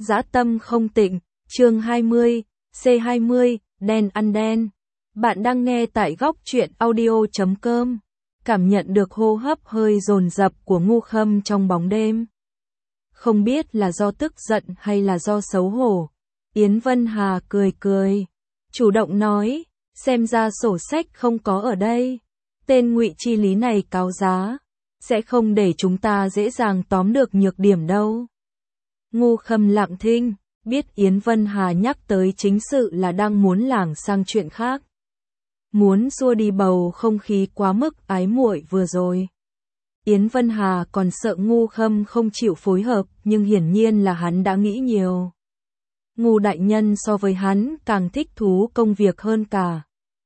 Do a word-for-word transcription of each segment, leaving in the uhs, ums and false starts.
Dã tâm không tịnh, chương hai mươi, C hai mươi, đen ăn đen. Bạn đang nghe tại góc truyện audio chấm com. Cảm nhận được hô hấp hơi dồn dập của Ngu Khâm trong bóng đêm. Không biết là do tức giận hay là do xấu hổ. Yến Vân Hà cười cười, chủ động nói, xem ra sổ sách không có ở đây. Tên Ngụy Chi Lý này cáo giá, sẽ không để chúng ta dễ dàng tóm được nhược điểm đâu. Ngu Khâm lặng thinh, biết Yến Vân Hà nhắc tới chính sự là đang muốn lảng sang chuyện khác. Muốn xua đi bầu không khí quá mức ái muội vừa rồi. Yến Vân Hà còn sợ Ngu Khâm không chịu phối hợp, nhưng hiển nhiên là hắn đã nghĩ nhiều. Ngu đại nhân so với hắn càng thích thú công việc hơn cả.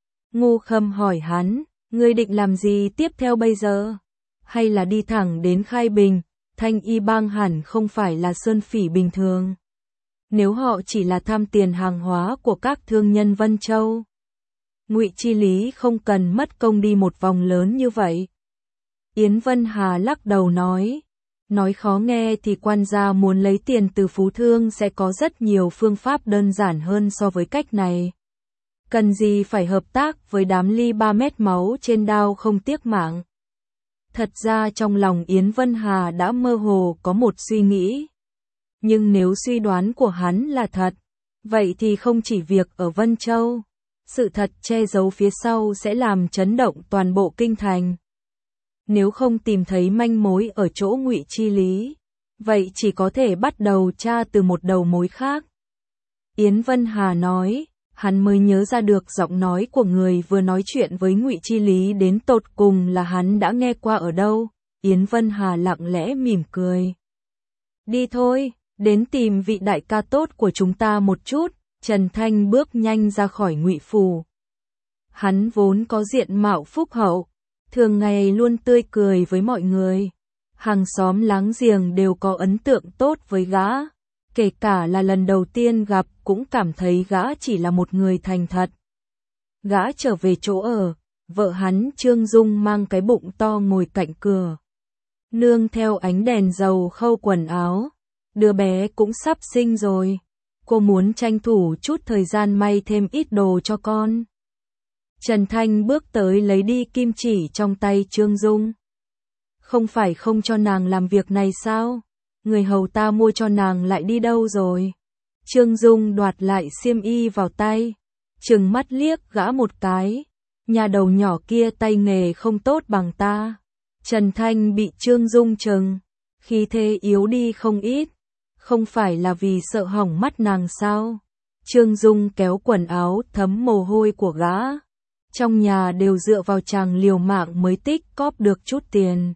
Ngu Khâm hỏi hắn, ngươi định làm gì tiếp theo bây giờ? Hay là đi thẳng đến Khai Bình? Thanh Y Bang hẳn không phải là sơn phỉ bình thường. Nếu họ chỉ là tham tiền hàng hóa của các thương nhân Vân Châu, Ngụy Chi Lý không cần mất công đi một vòng lớn như vậy. Yến Vân Hà lắc đầu nói, nói khó nghe thì quan gia muốn lấy tiền từ phú thương sẽ có rất nhiều phương pháp đơn giản hơn so với cách này. Cần gì phải hợp tác với đám ly ba mét máu trên đao không tiếc mạng. Thật ra trong lòng Yến Vân Hà đã mơ hồ có một suy nghĩ. Nhưng nếu suy đoán của hắn là thật, vậy thì không chỉ việc ở Vân Châu, sự thật che giấu phía sau sẽ làm chấn động toàn bộ kinh thành. Nếu không tìm thấy manh mối ở chỗ Ngụy Chi Lý, vậy chỉ có thể bắt đầu tra từ một đầu mối khác. Yến Vân Hà nói, hắn mới nhớ ra được giọng nói của người vừa nói chuyện với Ngụy Chi Lý đến tột cùng là hắn đã nghe qua ở đâu. Yến Vân Hà lặng lẽ mỉm cười. Đi thôi, đến tìm vị đại ca tốt của chúng ta một chút. Trần Thanh bước nhanh ra khỏi Ngụy phủ. Hắn vốn có diện mạo phúc hậu, thường ngày luôn tươi cười với mọi người. Hàng xóm láng giềng đều có ấn tượng tốt với gã. Kể cả là lần đầu tiên gặp cũng cảm thấy gã chỉ là một người thành thật. Gã trở về chỗ ở, vợ hắn Trương Dung mang cái bụng to ngồi cạnh cửa. Nương theo ánh đèn dầu khâu quần áo. Đứa bé cũng sắp sinh rồi. Cô muốn tranh thủ chút thời gian may thêm ít đồ cho con. Trần Thanh bước tới lấy đi kim chỉ trong tay Trương Dung. Không phải không cho nàng làm việc này sao? Người hầu ta mua cho nàng lại đi đâu rồi? Trương Dung đoạt lại xiêm y vào tay, trừng mắt liếc gã một cái. Nhà đầu nhỏ kia tay nghề không tốt bằng ta. Trần Thanh bị Trương Dung trừng, khí thế yếu đi không ít. Không phải là vì sợ hỏng mắt nàng sao? Trương Dung kéo quần áo thấm mồ hôi của gã. Trong nhà đều dựa vào chàng liều mạng mới tích cóp được chút tiền.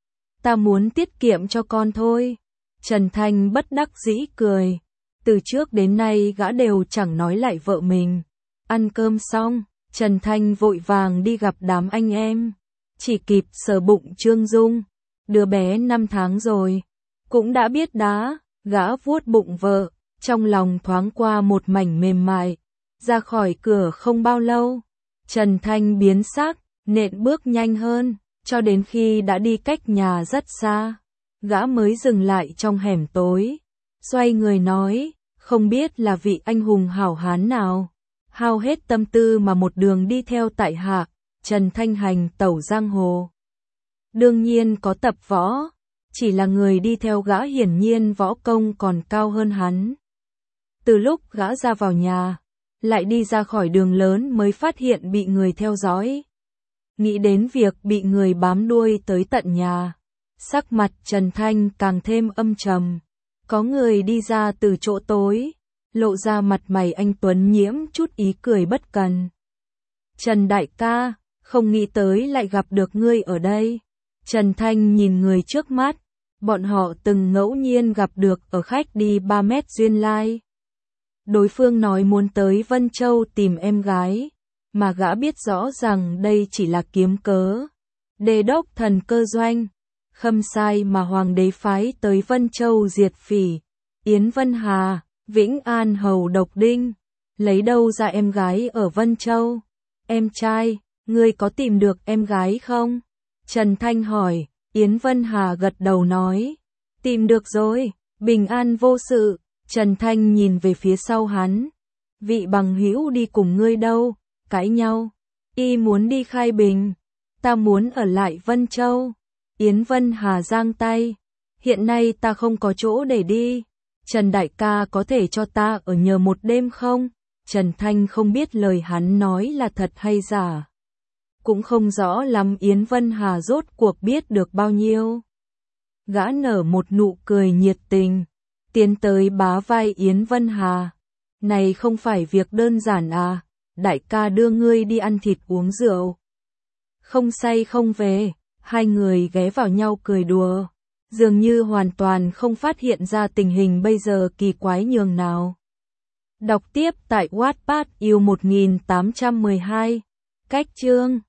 Ta muốn tiết kiệm cho con thôi. Trần Thanh bất đắc dĩ cười. Từ trước đến nay gã đều chẳng nói lại vợ mình. Ăn cơm xong, Trần Thanh vội vàng đi gặp đám anh em. Chỉ kịp sờ bụng Trương Dung. Đứa bé năm tháng rồi, cũng đã biết đá. Gã vuốt bụng vợ, trong lòng thoáng qua một mảnh mềm mại. Ra khỏi cửa không bao lâu, Trần Thanh biến sắc, nện bước nhanh hơn, cho đến khi đã đi cách nhà rất xa. Gã mới dừng lại trong hẻm tối, xoay người nói, không biết là vị anh hùng hảo hán nào. Hao hết tâm tư mà một đường đi theo tại hạ, Trần Thanh hành tẩu giang hồ. Đương nhiên có tập võ. Chỉ là người đi theo gã hiển nhiên võ công còn cao hơn hắn. Từ lúc gã ra vào nhà, lại đi ra khỏi đường lớn mới phát hiện bị người theo dõi. Nghĩ đến việc bị người bám đuôi tới tận nhà, sắc mặt Trần Thanh càng thêm âm trầm. Có người đi ra từ chỗ tối, lộ ra mặt mày anh tuấn nhiễm chút ý cười bất cần. Trần đại ca, không nghĩ tới lại gặp được ngươi ở đây. Trần Thanh nhìn người trước mắt. Bọn họ từng ngẫu nhiên gặp được ở khách đi ba mét duyên lai. Đối phương nói muốn tới Vân Châu tìm em gái, mà gã biết rõ rằng đây chỉ là kiếm cớ. Đề đốc thần cơ doanh, khâm sai mà hoàng đế phái tới Vân Châu diệt phỉ. Yến Vân Hà, Vĩnh An hầu độc đinh, lấy đâu ra em gái ở Vân Châu? Em trai, ngươi có tìm được em gái không? Trần Thanh hỏi. Yến Vân Hà gật đầu nói, tìm được rồi, bình an vô sự, Trần Thanh nhìn về phía sau hắn. Vị bằng hữu đi cùng ngươi đâu? Cãi nhau. Y muốn đi Khai Bình. Ta muốn ở lại Vân Châu. Yến Vân Hà giang tay. Hiện nay ta không có chỗ để đi. Trần đại ca có thể cho ta ở nhờ một đêm không? Trần Thanh không biết lời hắn nói là thật hay giả. Cũng không rõ lắm Yến Vân Hà rốt cuộc biết được bao nhiêu. Gã nở một nụ cười nhiệt tình, tiến tới bá vai Yến Vân Hà. Này không phải việc đơn giản à, đại ca đưa ngươi đi ăn thịt uống rượu. Không say không về, hai người ghé vào nhau cười đùa, dường như hoàn toàn không phát hiện ra tình hình bây giờ kỳ quái nhường nào. Đọc tiếp tại Wattpad yêu một nghìn tám trăm mười hai, cách chương.